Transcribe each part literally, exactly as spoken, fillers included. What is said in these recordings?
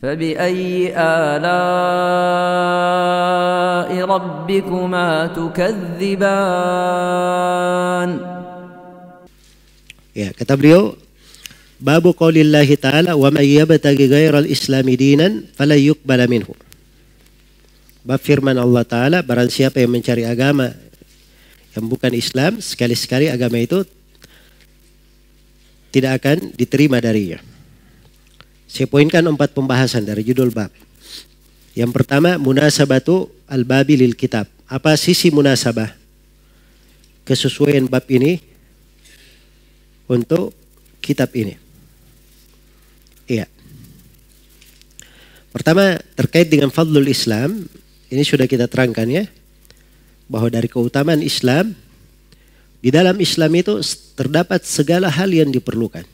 فبأي آلاء ربكما تكذبان. Ya, kata beliau, babu qaulillahi ta'ala wa may yabtaghi ghairal islami dinan fala yuqbala minhu. Bab firman Allah Ta'ala, barang siapa yang mencari agama yang bukan Islam, sekali-sekali agama itu tidak akan diterima darinya. Saya poinkan empat pembahasan dari judul bab. Yang pertama, munasabatu al-babi lil kitab. Apa sisi munasabah, kesesuaian bab ini untuk kitab ini? Iya. Pertama, terkait dengan fadlul Islam. Ini sudah kita terangkan ya, bahwa dari keutamaan Islam, di dalam Islam itu terdapat segala hal yang diperlukan.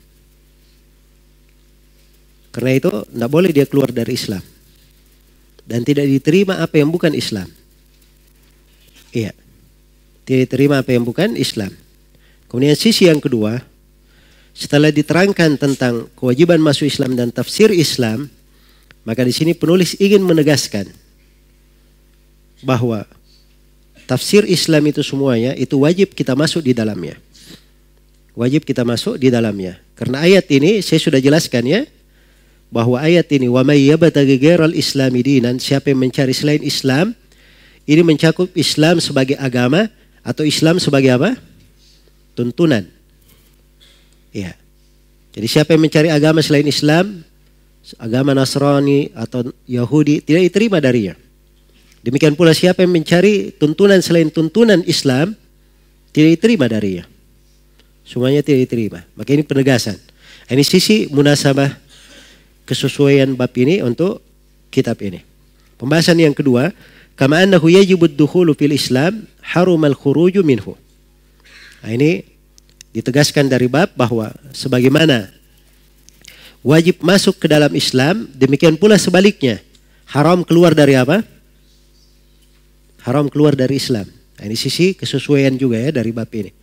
Karena itu tidak boleh dia keluar dari Islam. Dan tidak diterima apa yang bukan Islam. Iya. Tidak diterima apa yang bukan Islam. Kemudian sisi yang kedua, setelah diterangkan tentang kewajiban masuk Islam dan tafsir Islam, maka di sini penulis ingin menegaskan bahwa tafsir Islam itu semuanya itu wajib kita masuk di dalamnya. Wajib kita masuk di dalamnya. Karena ayat ini saya sudah jelaskan ya, bahwa ayat ini wa may yabtaghi ghairal islami dinan, siapa yang mencari selain Islam, ini mencakup Islam sebagai agama atau Islam sebagai apa? Tuntunan. Ya. Jadi siapa yang mencari agama selain Islam, agama Nasrani atau Yahudi, tidak diterima darinya. Demikian pula siapa yang mencari tuntunan selain tuntunan Islam, tidak diterima darinya. Semuanya tidak diterima. Maka ini penegasan. Ini sisi munasabah kesesuaian bab ini untuk kitab ini. Pembahasan yang kedua, kama annahu yajibud dukhulu fil Islam harumal khuruju minhu. Nah, ini ditegaskan dari bab bahwa sebagaimana wajib masuk ke dalam Islam, demikian pula sebaliknya, haram keluar dari apa? Haram keluar dari Islam. Nah, ini sisi kesesuaian juga ya dari bab ini.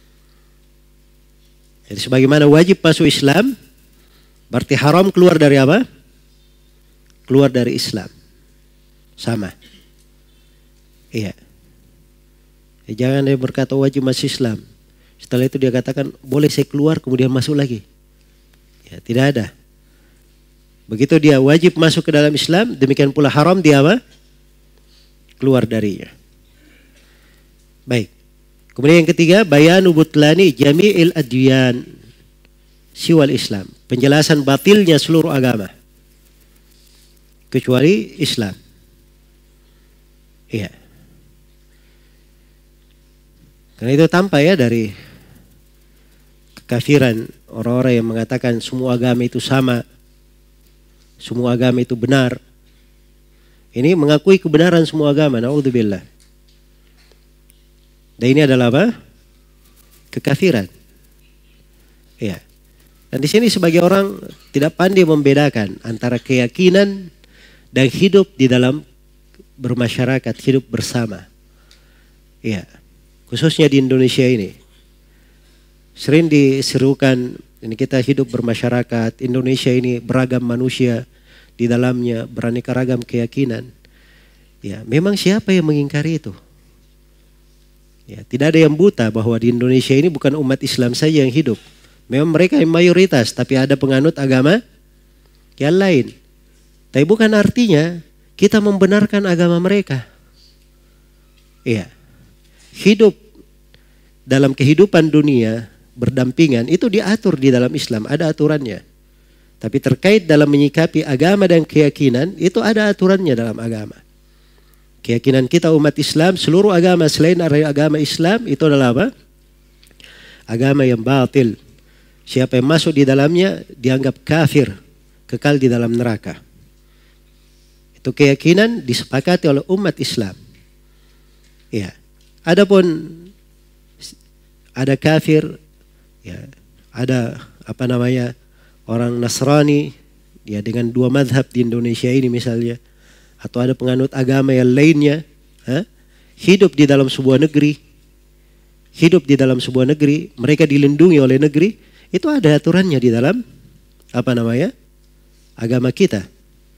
Jadi sebagaimana wajib masuk Islam, berarti haram keluar dari apa? Keluar dari Islam. Sama. Iya. Ya, jangan dia berkata wajib masuk Islam, setelah itu dia katakan boleh saya keluar kemudian masuk lagi. Ya, tidak ada. Begitu dia wajib masuk ke dalam Islam, demikian pula haram dia apa? Keluar darinya. Baik. Kemudian yang ketiga, bayanu butlani jami'il adyan siwal Islam. Penjelasan batilnya seluruh agama kecuali Islam. Iya. Karena itu tampak ya dari kekafiran orang-orang yang mengatakan semua agama itu sama, semua agama itu benar. Ini mengakui kebenaran semua agama, naudzubillah. Dan ini adalah apa? Kekafiran. Ya. Dan di sini sebagai orang tidak pandai membedakan antara keyakinan dan hidup di dalam bermasyarakat, hidup bersama. Ya. Khususnya di Indonesia ini. Sering diserukan ini kita hidup bermasyarakat, Indonesia ini beragam manusia, di dalamnya beraneka ragam keyakinan. Ya, memang siapa yang mengingkari itu? Ya, tidak ada yang buta bahwa di Indonesia ini bukan umat Islam saja yang hidup. Memang mereka yang mayoritas, tapi ada penganut agama yang lain. Tapi bukan artinya kita membenarkan agama mereka. Iya. Hidup dalam kehidupan dunia berdampingan itu diatur di dalam Islam, ada aturannya. Tapi terkait dalam menyikapi agama dan keyakinan, itu ada aturannya dalam agama. Keyakinan kita umat Islam, seluruh agama selain agama Islam, itu adalah apa? Agama yang batil. Siapa yang masuk di dalamnya, dianggap kafir, kekal di dalam neraka. Itu keyakinan disepakati oleh umat Islam. Ya. Adapun ada kafir, ya, ada apa namanya, orang Nasrani, ya dengan dua madhab di Indonesia ini misalnya, atau ada penganut agama yang lainnya, ha? Hidup di dalam sebuah negeri, hidup di dalam sebuah negeri, mereka dilindungi oleh negeri, itu ada aturannya di dalam apa namanya agama kita.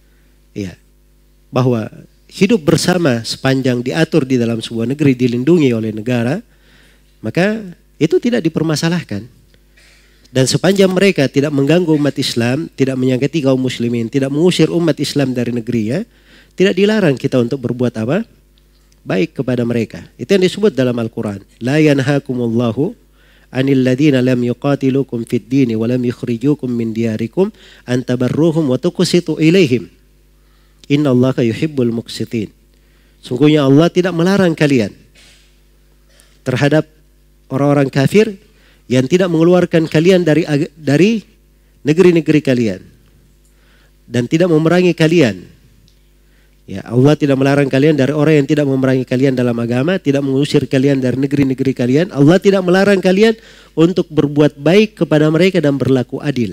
Ya, bahwa hidup bersama sepanjang diatur di dalam sebuah negeri dilindungi oleh negara, maka itu tidak dipermasalahkan. Dan sepanjang mereka tidak mengganggu umat Islam, tidak menyakiti kaum muslimin, tidak mengusir umat Islam dari negerinya, tidak dilarang kita untuk berbuat apa? Baik kepada mereka. Itu yang disebut dalam Al-Quran. La yanhakumullahu anil ladhina lam yuqatilukum fid dini wa lam yukhrijukum min diyarikum an tabarruhum wa tuqsitu ilaihim. Innallaha yuhibbul muqsitin. Sungguhnya Allah tidak melarang kalian terhadap orang-orang kafir yang tidak mengeluarkan kalian dari dari negeri-negeri kalian dan tidak memerangi kalian. Ya, Allah tidak melarang kalian dari orang yang tidak memerangi kalian dalam agama, tidak mengusir kalian dari negeri-negeri kalian. Allah tidak melarang kalian untuk berbuat baik kepada mereka dan berlaku adil.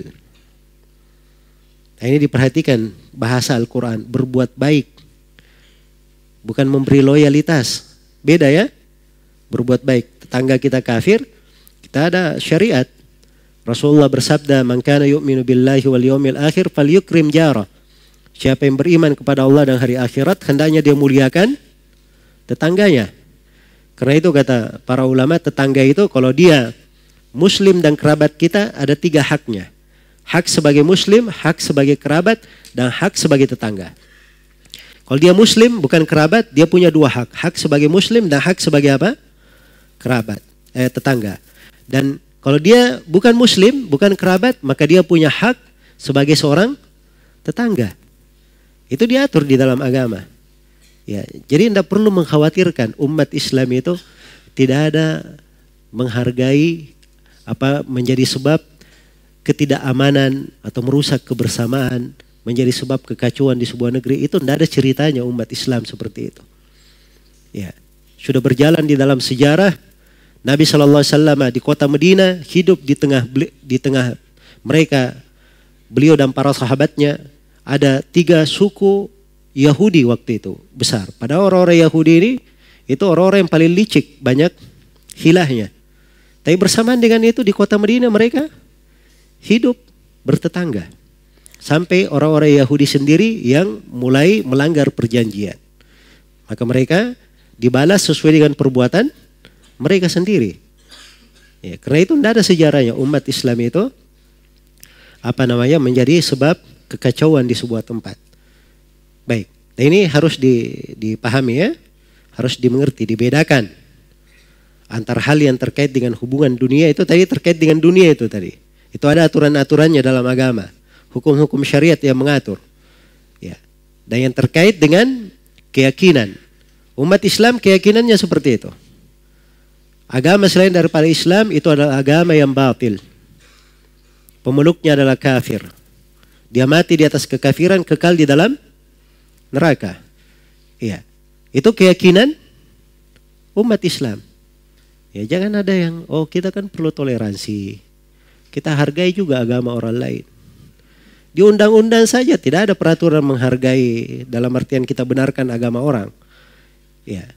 Nah, ini diperhatikan bahasa Al-Quran, berbuat baik. Bukan memberi loyalitas. Beda ya, berbuat baik. Tetangga kita kafir, kita ada syariat. Rasulullah bersabda, "Man kana yu'minu billahi wal yawmil akhir falyukrim jara." Siapa yang beriman kepada Allah dan hari akhirat, hendaknya dia muliakan tetangganya. Karena itu kata para ulama, tetangga itu kalau dia muslim dan kerabat kita ada tiga haknya. Hak sebagai muslim, hak sebagai kerabat, dan hak sebagai tetangga. Kalau dia muslim bukan kerabat, dia punya dua hak. Hak sebagai muslim dan hak sebagai apa? Kerabat, eh, tetangga. Dan kalau dia bukan muslim, bukan kerabat, maka dia punya hak sebagai seorang tetangga. Itu diatur di dalam agama. Ya, jadi tidak perlu mengkhawatirkan umat Islam itu tidak ada menghargai apa menjadi sebab ketidakamanan atau merusak kebersamaan, menjadi sebab kekacauan di sebuah negeri. Itu tidak ada ceritanya umat Islam seperti itu. Ya, sudah berjalan di dalam sejarah. Nabi shallallahu alaihi wasallam di kota Medina hidup di tengah di tengah mereka, beliau dan para sahabatnya. Ada tiga suku Yahudi waktu itu besar. Pada orang-orang Yahudi ini itu orang-orang yang paling licik, banyak hilahnya. Tapi bersamaan dengan itu di kota Medina mereka hidup bertetangga. Sampai orang-orang Yahudi sendiri yang mulai melanggar perjanjian. Maka mereka dibalas sesuai dengan perbuatan mereka sendiri. Ya, karena itu tidak ada sejarahnya umat Islam itu apa namanya menjadi sebab kekacauan di sebuah tempat. Baik, nah ini harus dipahami ya, harus dimengerti, dibedakan antara hal yang terkait dengan hubungan dunia itu tadi terkait dengan dunia itu tadi. Itu ada aturan-aturannya dalam agama, hukum-hukum syariat yang mengatur. Ya, dan yang terkait dengan keyakinan umat Islam, keyakinannya seperti itu. Agama selain daripada Islam itu adalah agama yang batil. Pemeluknya adalah kafir. Dia mati di atas kekafiran, kekal di dalam neraka. Iya. Itu keyakinan umat Islam. Ya, jangan ada yang oh kita kan perlu toleransi. Kita hargai juga agama orang lain. Di undang-undang saja tidak ada peraturan menghargai dalam artian kita benarkan agama orang. Ya.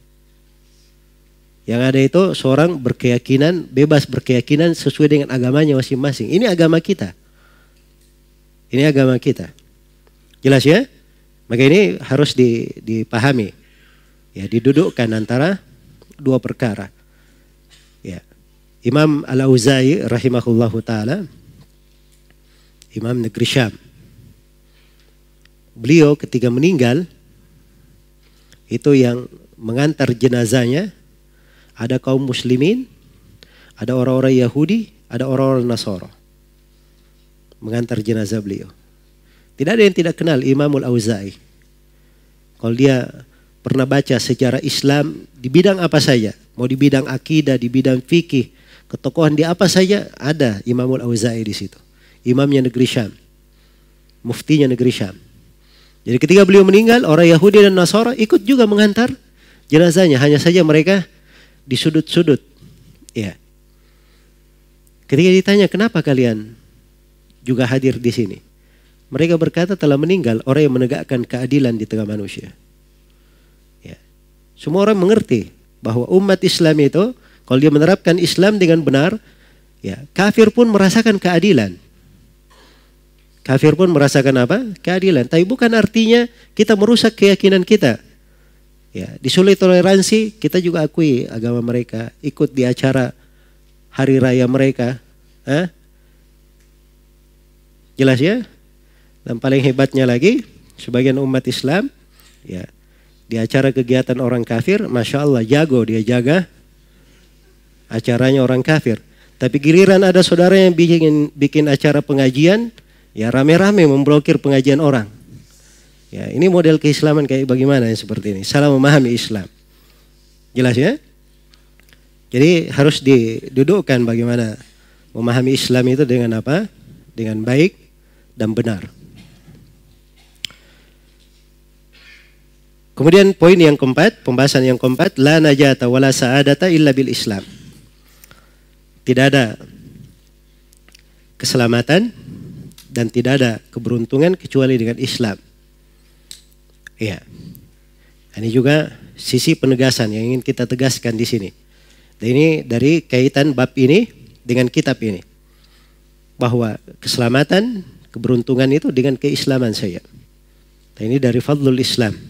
Yang ada itu seorang berkeyakinan, bebas berkeyakinan sesuai dengan agamanya masing-masing. Ini agama kita. Ini agama kita. Jelas ya? Maka ini harus dipahami. Ya, didudukkan antara dua perkara. Ya. Imam Al-Auza'i rahimahullahu ta'ala, Imam negeri Syam. Beliau ketika meninggal, itu yang mengantar jenazahnya, ada kaum muslimin, ada orang-orang Yahudi, ada orang-orang Nasara. Mengantar jenazah beliau. Tidak ada yang tidak kenal Imam Al-Auza'i. Kalau dia pernah baca sejarah Islam di bidang apa saja, mau di bidang akidah, di bidang fikih, ketokohan di apa saja, ada Imam Al-Auza'i di situ. Imamnya negeri Syam, muftinya negeri Syam. Jadi ketika beliau meninggal, orang Yahudi dan Nasara ikut juga mengantar jenazahnya. Hanya saja mereka di sudut-sudut. Ya. Ketika ditanya kenapa kalian juga hadir di sini, mereka berkata telah meninggal orang yang menegakkan keadilan di tengah manusia. Ya. Semua orang mengerti bahwa umat Islam itu kalau dia menerapkan Islam dengan benar, ya, kafir pun merasakan keadilan. kafir pun merasakan apa? Keadilan. Tapi bukan artinya kita merusak keyakinan kita. Ya, disulit toleransi, kita juga akui agama mereka, ikut di acara hari raya mereka. Hah? Jelas ya? Dan paling hebatnya lagi, sebagian umat Islam, ya, di acara kegiatan orang kafir, Masya Allah jago dia jaga acaranya orang kafir. Tapi giliran ada saudara yang bikin, bikin acara pengajian, ya rame-rame memblokir pengajian orang. Ya, ini model keislaman kayak bagaimana yang seperti ini. Salah memahami Islam. Jelas ya? Jadi harus didudukkan bagaimana memahami Islam itu dengan apa? Dengan baik dan benar. Kemudian poin yang keempat, pembahasan yang keempat, la najata wala sa'adata illa bil Islam. Tidak ada keselamatan dan tidak ada keberuntungan kecuali dengan Islam. Iya. Ini juga sisi penegasan yang ingin kita tegaskan di sini. Dan ini dari kaitan bab ini dengan kitab ini. Bahwa keselamatan, keberuntungan itu dengan keislaman saya. Dan ini dari fadlul Islam.